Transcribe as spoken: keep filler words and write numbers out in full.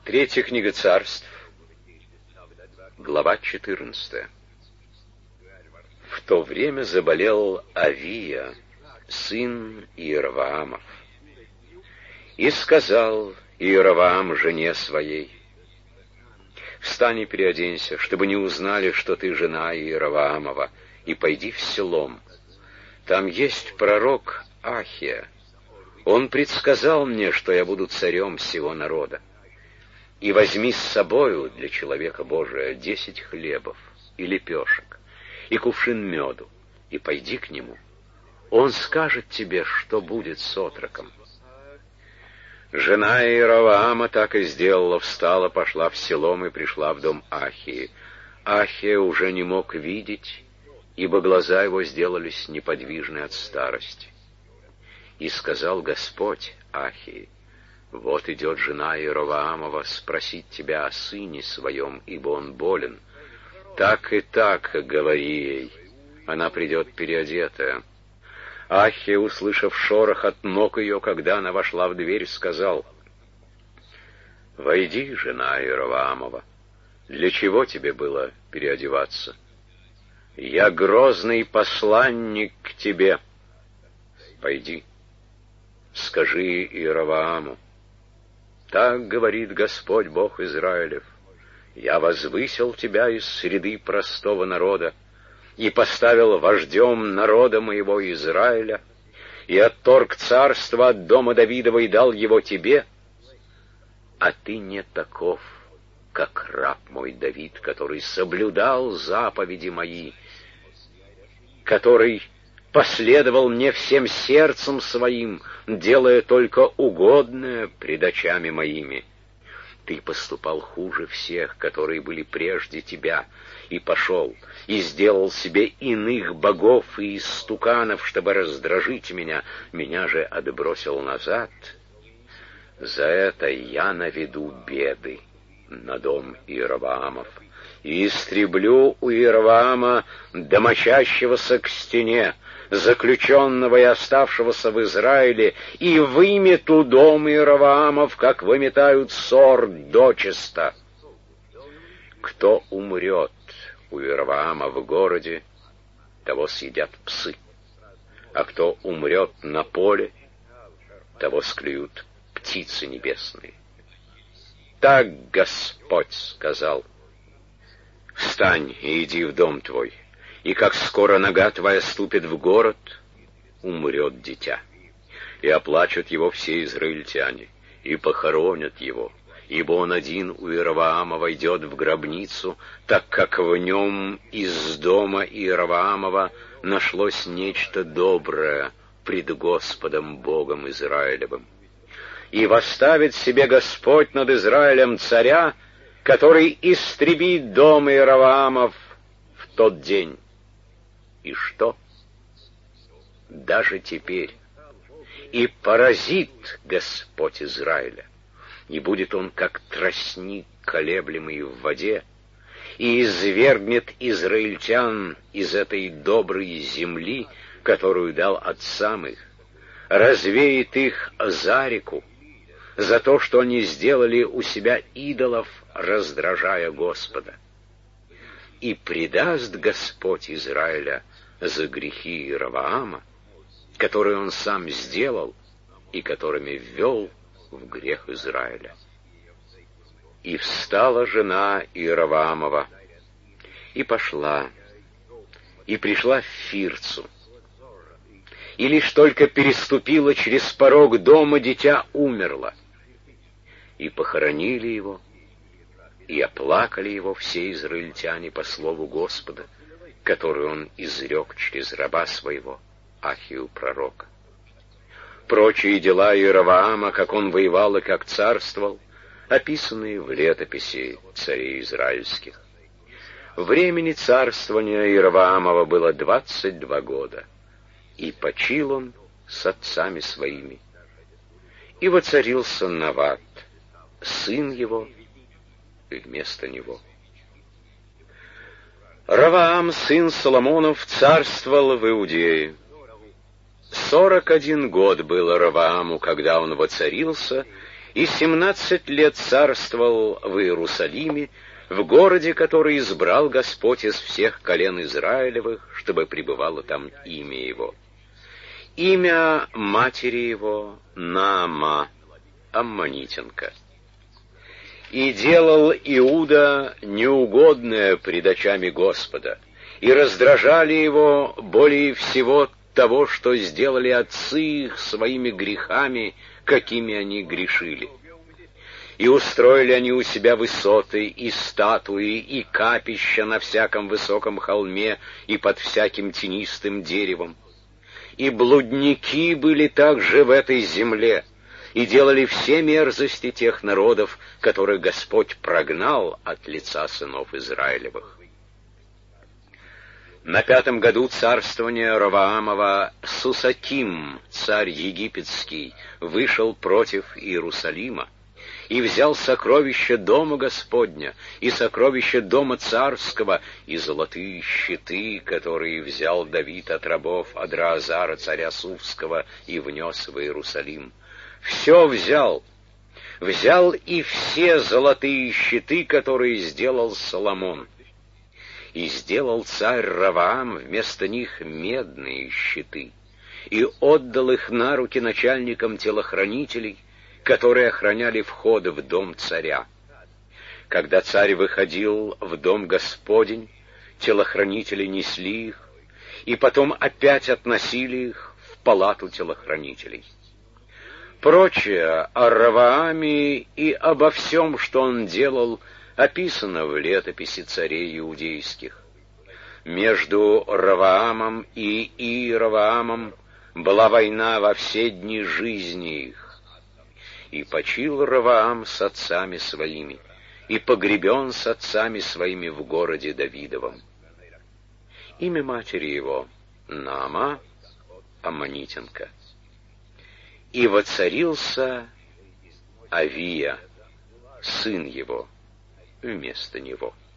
Третья книга Царств, глава четырнадцатая. В то время заболел Авия, сын Иеровоамов, и сказал Иеровоам жене своей: «Встань и переоденься, чтобы не узнали, что ты жена Иеровоамова, и пойди в Силом. Там есть пророк Ахия. Он предсказал мне, что я буду царем сего народа. И возьми с собою для человека Божия десять хлебов и лепешек, и кувшин меду, и пойди к нему. Он скажет тебе, что будет с отроком». Жена Иеровоама так и сделала, встала, пошла в Силом и пришла в дом Ахии. Ахия уже не мог видеть, ибо глаза его сделались неподвижны от старости. И сказал Господь Ахии: «Вот идет жена Иеровоамова спросить тебя о сыне своем, ибо он болен. Так и так говори ей, она придет переодетая». Ахия, услышав шорох от ног ее, когда она вошла в дверь, сказал: «Войди, жена Иеровоамова, для чего тебе было переодеваться? Я грозный посланник к тебе. Пойди, скажи Иеровоаму: так говорит Господь Бог Израилев: я возвысил тебя из среды простого народа и поставил вождем народа моего Израиля, и отторг царство от дома Давидова и дал его тебе, а ты не таков, как раб мой Давид, который соблюдал заповеди мои, который последовал мне всем сердцем своим, делая только угодное пред очами моими. Ты поступал хуже всех, которые были прежде тебя, и пошел, и сделал себе иных богов и истуканов, чтобы раздражить меня, меня же отбросил назад. За это я наведу беды на дом Иеровоамов, и истреблю у Иеровоама домочащегося к стене, заключенного и оставшегося в Израиле, и вымету дом Иеровоамов, как выметают сор дочисто. Кто умрет у Иеровоама в городе, того съедят псы, а кто умрет на поле, того склюют птицы небесные. Так Господь сказал: встань и иди в дом твой, и как скоро нога твоя ступит в город, умрет дитя, и оплачут его все израильтяне, и похоронят его, ибо он один у Иеровоама войдет в гробницу, так как в нем из дома Иеровоамова нашлось нечто доброе пред Господом Богом Израилевым. И восставит себе Господь над Израилем царя, который истребит дом Иеровоамов в тот день. И что? Даже теперь и поразит Господь Израиля, и будет он как тростник, колеблемый в воде, и извергнет израильтян из этой доброй земли, которую дал отцам их, развеет их за реку, за то, что они сделали у себя идолов, раздражая Господа. И предаст Господь Израиля за грехи Иеровоама, которые он сам сделал и которыми ввел в грех Израиля. И встала жена Иеровоамова, и пошла, и пришла в Фирцу, и лишь только переступила через порог дома, дитя умерло. И похоронили его, и оплакали его все израильтяне по слову Господа, который он изрек через раба своего Ахию пророка. Прочие дела Иеровоама, как он воевал и как царствовал, описаны в летописи царей израильских. Времени царствования Иеровоамова было двадцать два года, и почил он с отцами своими. И воцарился Нават, сын его, вместо него. Ровоам, сын Соломонов, царствовал в Иудее. Сорок один год было Ровоаму, когда он воцарился, и семнадцать лет царствовал в Иерусалиме, в городе, который избрал Господь из всех колен Израилевых, чтобы пребывало там имя его. Имя матери его Наама, аммонитянка. И делал Иуда неугодное пред очами Господа, и раздражали его более всего того, что сделали отцы их своими грехами, какими они грешили. И устроили они у себя высоты, и статуи, и капища на всяком высоком холме, и под всяким тенистым деревом. И блудники были также в этой земле, и делали все мерзости тех народов, которых Господь прогнал от лица сынов Израилевых. На пятом году царствования Ровоамова Сусаким, царь египетский, вышел против Иерусалима и взял сокровища дома Господня и сокровища дома царского и золотые щиты, которые взял Давид от рабов Адраазара, царя Сувского, и внес в Иерусалим. Все взял. Взял и все золотые щиты, которые сделал Соломон. И сделал царь Ровоам вместо них медные щиты, и отдал их на руки начальникам телохранителей, которые охраняли входы в дом царя. Когда царь выходил в дом Господень, телохранители несли их, и потом опять относили их в палату телохранителей. Прочее о Ровоаме и обо всем, что он делал, описано в летописи царей иудейских. Между Ровоамом и Иеровоамом была война во все дни жизни их. И почил Ровоам с отцами своими, и погребен с отцами своими в городе Давидовом. Имя матери его Наама, аммонитянка. И воцарился Авия, сын его, вместо него.